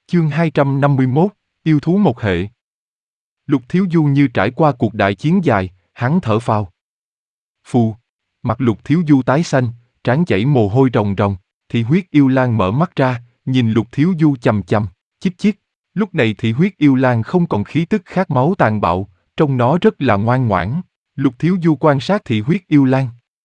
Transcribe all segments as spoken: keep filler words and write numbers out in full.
Chương hai trăm năm mươi mốt, yêu thú một hệ. Lục Thiếu Du như trải qua cuộc đại chiến dài, hắn thở phào. Phù, mặt Lục Thiếu Du tái xanh, trán chảy mồ hôi ròng ròng, Thị huyết yêu lang mở mắt ra, nhìn Lục Thiếu Du chằm chằm, chích chích. Lúc này Thị huyết yêu lang không còn khí tức khát máu tàn bạo, trông nó rất là ngoan ngoãn. Lục Thiếu Du quan sát Thị huyết yêu lang.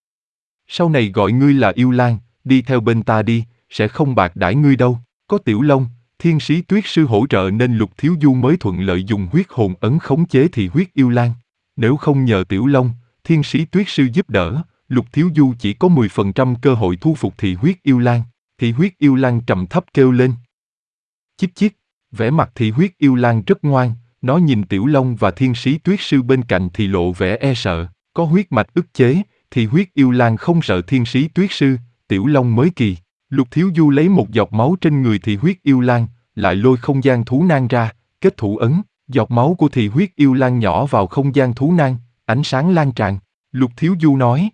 Sau này gọi ngươi là yêu lang, đi theo bên ta đi, sẽ không bạc đãi ngươi đâu. Có Tiểu Long, Thiên Sĩ Tuyết Sư hỗ trợ nên Lục Thiếu Du mới thuận lợi dùng huyết hồn ấn khống chế Thị huyết yêu lang. Nếu không nhờ Tiểu Long, Thiên Sĩ Tuyết Sư giúp đỡ, Lục Thiếu Du chỉ có mười phần trăm cơ hội thu phục Thị huyết yêu lang. Thị huyết yêu lang trầm thấp kêu lên. Chíp chíp, vẻ mặt Thị huyết yêu lang rất ngoan, nó nhìn Tiểu Long và Thiên Sĩ Tuyết Sư bên cạnh thì lộ vẻ e sợ. Có huyết mạch ức chế, Thị huyết yêu lang không sợ Thiên Sĩ Tuyết Sư, Tiểu Long mới kỳ. Lục Thiếu Du lấy một giọt máu trên người Thị huyết yêu lang, lại lôi không gian thú nang ra, kết thủ ấn. Giọt máu của Thị huyết yêu lang nhỏ vào không gian thú nang, ánh sáng lan tràn. Lục Thiếu Du nói.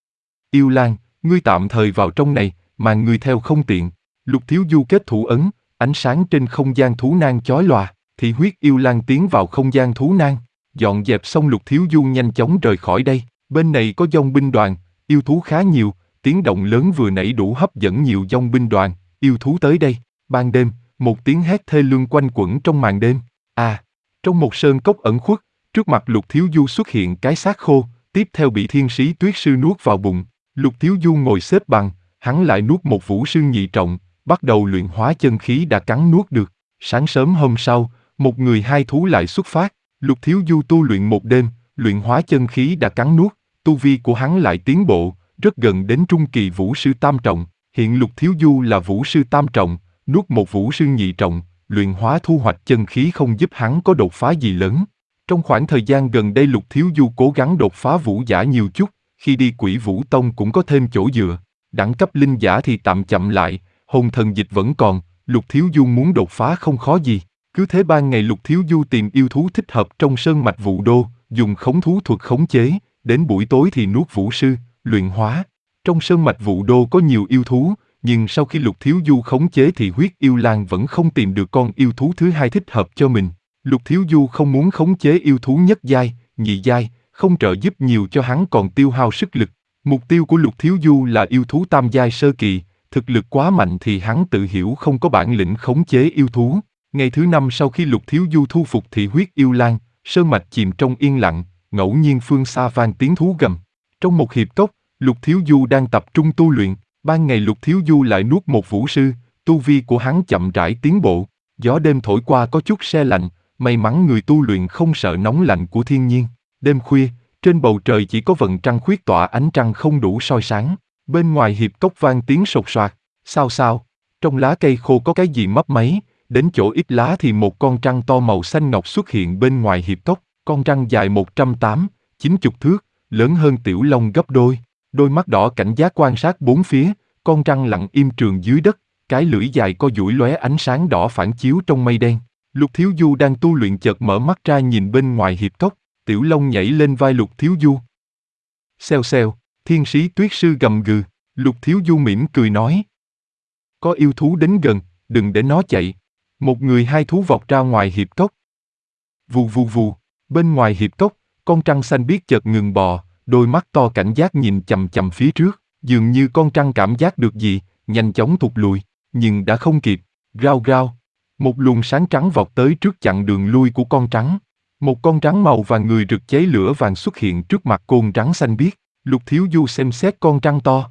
Yêu lang, ngươi tạm thời vào trong này, mà ngươi theo không tiện. Lục Thiếu Du kết thủ ấn, ánh sáng trên không gian thú nang chói lòa. Thị huyết yêu lang tiến vào không gian thú nang. Dọn dẹp xong Lục Thiếu Du nhanh chóng rời khỏi đây. Bên này có dòng binh đoàn, yêu thú khá nhiều. Tiếng động lớn vừa nãy đủ hấp dẫn nhiều dòng binh đoàn, yêu thú tới đây. Ban đêm, một tiếng hét thê lương quanh quẩn trong màn đêm. À, trong một sơn cốc ẩn khuất, trước mặt Lục Thiếu Du xuất hiện cái xác khô, tiếp theo bị Thiên Sĩ Tuyết Sư nuốt vào bụng. Lục Thiếu Du ngồi xếp bằng, hắn lại nuốt một vũ sư nhị trọng, bắt đầu luyện hóa chân khí đã cắn nuốt được. Sáng sớm hôm sau, một người hai thú lại xuất phát. Lục Thiếu Du tu luyện một đêm, luyện hóa chân khí đã cắn nuốt, tu vi của hắn lại tiến bộ, rất gần đến trung kỳ vũ sư tam trọng. Hiện Lục Thiếu Du là vũ sư tam trọng, nuốt một vũ sư nhị trọng, luyện hóa thu hoạch chân khí không giúp hắn có đột phá gì lớn. Trong khoảng thời gian gần đây Lục Thiếu Du cố gắng đột phá vũ giả nhiều chút, khi đi Quỷ Vũ Tông cũng có thêm chỗ dựa. Đẳng cấp linh giả thì tạm chậm lại, hồn thần dịch vẫn còn, Lục Thiếu Du muốn đột phá không khó gì. Cứ thế ban ngày Lục Thiếu Du tìm yêu thú thích hợp trong sơn mạch Vũ Đô, dùng khống thú thuật khống chế, đến buổi tối thì nuốt vũ sư, luyện hóa. Trong sơn mạch Vũ Đô có nhiều yêu thú, nhưng sau khi Lục Thiếu Du khống chế thì huyết yêu lang vẫn không tìm được con yêu thú thứ hai thích hợp cho mình. Lục Thiếu Du không muốn khống chế yêu thú nhất giai, nhị giai, không trợ giúp nhiều cho hắn còn tiêu hao sức lực. Mục tiêu của Lục Thiếu Du là yêu thú tam giai sơ kỳ, thực lực quá mạnh thì hắn tự hiểu không có bản lĩnh khống chế yêu thú. Ngày thứ năm sau khi Lục Thiếu Du thu phục Thị huyết yêu lang, sơn mạch chìm trong yên lặng, ngẫu nhiên phương xa vang tiếng thú gầm. Trong một hiệp cốc, Lục Thiếu Du đang tập trung tu luyện, ban ngày Lục Thiếu Du lại nuốt một vũ sư, tu vi của hắn chậm rãi tiến bộ. Gió đêm thổi qua có chút se lạnh, may mắn người tu luyện không sợ nóng lạnh của thiên nhiên. Đêm khuya, trên bầu trời chỉ có vầng trăng khuyết tỏa ánh trăng không đủ soi sáng. Bên ngoài hiệp cốc vang tiếng sột soạt, sao sao, trong lá cây khô có cái gì mấp máy, đến chỗ ít lá thì một con trăng to màu xanh ngọc xuất hiện bên ngoài hiệp cốc. Con trăng dài một trăm tám, chín mươi thước, lớn hơn Tiểu Long gấp đôi. Đôi mắt đỏ cảnh giác quan sát bốn phía, con trăng lặng im trường dưới đất, cái lưỡi dài co duỗi lóe ánh sáng đỏ phản chiếu trong mây đen. Lục Thiếu Du đang tu luyện chợt mở mắt ra nhìn bên ngoài hiệp cốc, Tiểu Long nhảy lên vai Lục Thiếu Du. Xèo xèo, Thiên Sĩ Tuyết Sư gầm gừ, Lục Thiếu Du mỉm cười nói. Có yêu thú đến gần, đừng để nó chạy. Một người hai thú vọt ra ngoài hiệp cốc. Vù vù vù, bên ngoài hiệp cốc, con trăng xanh biếc chợt ngừng bò, đôi mắt to cảnh giác nhìn chằm chằm phía trước, dường như con trăng cảm giác được gì, nhanh chóng thụt lùi, nhưng đã không kịp. Rao rao, một luồng sáng trắng vọt tới trước chặn đường lui của con trắng. Một con rắn màu vàng người rực cháy lửa vàng xuất hiện trước mặt côn trắng xanh biếc. Lục Thiếu Du xem xét con trăng to.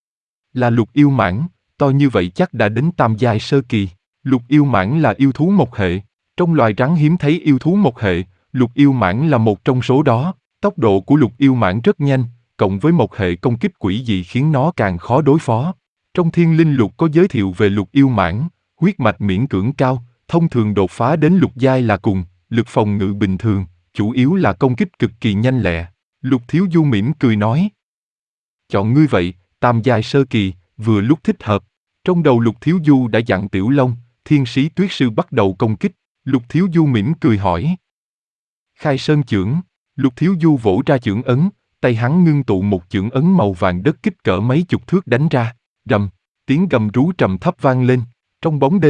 Là lục yêu mãng, to như vậy chắc đã đến tam giai sơ kỳ. Lục yêu mãng là yêu thú một hệ. Trong loài rắn hiếm thấy yêu thú một hệ, lục yêu mãng là một trong số đó. Tốc độ của lục yêu mãng rất nhanh, cộng với một hệ công kích quỷ dị khiến nó càng khó đối phó. Trong Thiên Linh Lục có giới thiệu về lục yêu mãng, huyết mạch miễn cưỡng cao, thông thường đột phá đến lục giai là cùng, lực phòng ngự bình thường, chủ yếu là công kích cực kỳ nhanh lẹ. Lục Thiếu Du mỉm cười nói. Chọn ngươi vậy, tam giai sơ kỳ, vừa lúc thích hợp. Trong đầu Lục Thiếu Du đã dặn Tiểu Long, Thiên Sĩ Tuyết Sư bắt đầu công kích. Lục Thiếu Du mỉm cười hỏi. Khai Sơn chưởng. Lục Thiếu Du vỗ ra chưởng ấn, tay hắn ngưng tụ một chưởng ấn màu vàng đất kích cỡ mấy chục thước đánh ra. Rầm, tiếng gầm rú trầm thấp vang lên. Trong bóng đêm,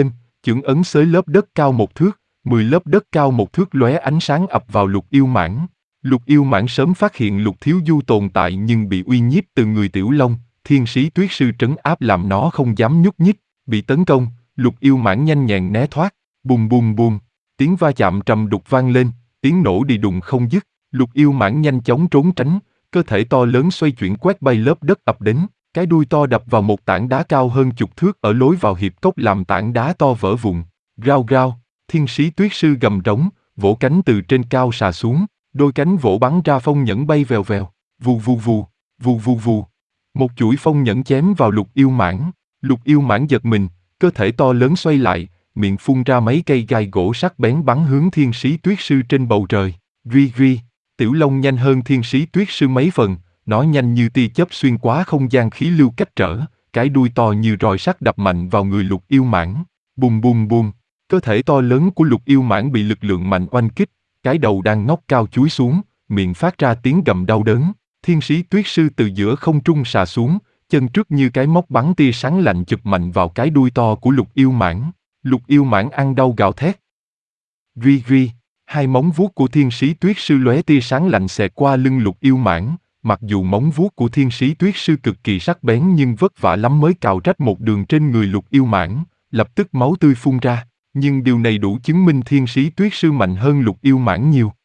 chưởng ấn xới lớp đất cao một thước, mười lớp đất cao một thước lóe ánh sáng ập vào Lục Yêu Mãng. Lục Yêu Mãng sớm phát hiện Lục Thiếu Du tồn tại nhưng bị uy nhiếp từ người Tiểu Long, Thiên Sĩ Tuyết Sư trấn áp làm nó không dám nhúc nhích, bị tấn công, Lục Yêu Mãng nhanh nhẹn né thoát, bùm bùm bùm, tiếng va chạm trầm đục vang lên, tiếng nổ đi đùng không dứt, Lục Yêu Mãng nhanh chóng trốn tránh, cơ thể to lớn xoay chuyển quét bay lớp đất ập đến, cái đuôi to đập vào một tảng đá cao hơn chục thước ở lối vào hiệp cốc làm tảng đá to vỡ vụn. Rao rao, Thiên Sĩ Tuyết Sư gầm rống, vỗ cánh từ trên cao xà xuống, đôi cánh vỗ bắn ra phong nhẫn bay vèo vèo, vù vù vù, vù vù vù. Một chuỗi phong nhẫn chém vào Lục Yêu Mãng, Lục Yêu Mãng giật mình, cơ thể to lớn xoay lại, miệng phun ra mấy cây gai gỗ sắc bén bắn hướng Thiên Sĩ Tuyết Sư trên bầu trời. Ri ri, Tiểu Long nhanh hơn Thiên Sĩ Tuyết Sư mấy phần, nó nhanh như tia chớp xuyên qua không gian khí lưu cách trở, cái đuôi to như roi sắt đập mạnh vào người Lục Yêu Mãng. Bùm bùm bùm, cơ thể to lớn của Lục Yêu Mãng bị lực lượng mạnh oanh kích, cái đầu đang ngóc cao chúi xuống, miệng phát ra tiếng gầm đau đớn. Thiên Sĩ Tuyết Sư từ giữa không trung xà xuống, chân trước như cái móc bắn tia sáng lạnh chụp mạnh vào cái đuôi to của Lục Yêu Mãng. Lục Yêu Mãng ăn đau gào thét. Ri ri, hai móng vuốt của Thiên Sĩ Tuyết Sư lóe tia sáng lạnh xẹt qua lưng Lục Yêu Mãng. Mặc dù móng vuốt của Thiên Sĩ Tuyết Sư cực kỳ sắc bén nhưng vất vả lắm mới cào rách một đường trên người Lục Yêu Mãng, lập tức máu tươi phun ra. Nhưng điều này đủ chứng minh Thiên Sĩ Tuyết Sư mạnh hơn Lục Yêu Mãng nhiều.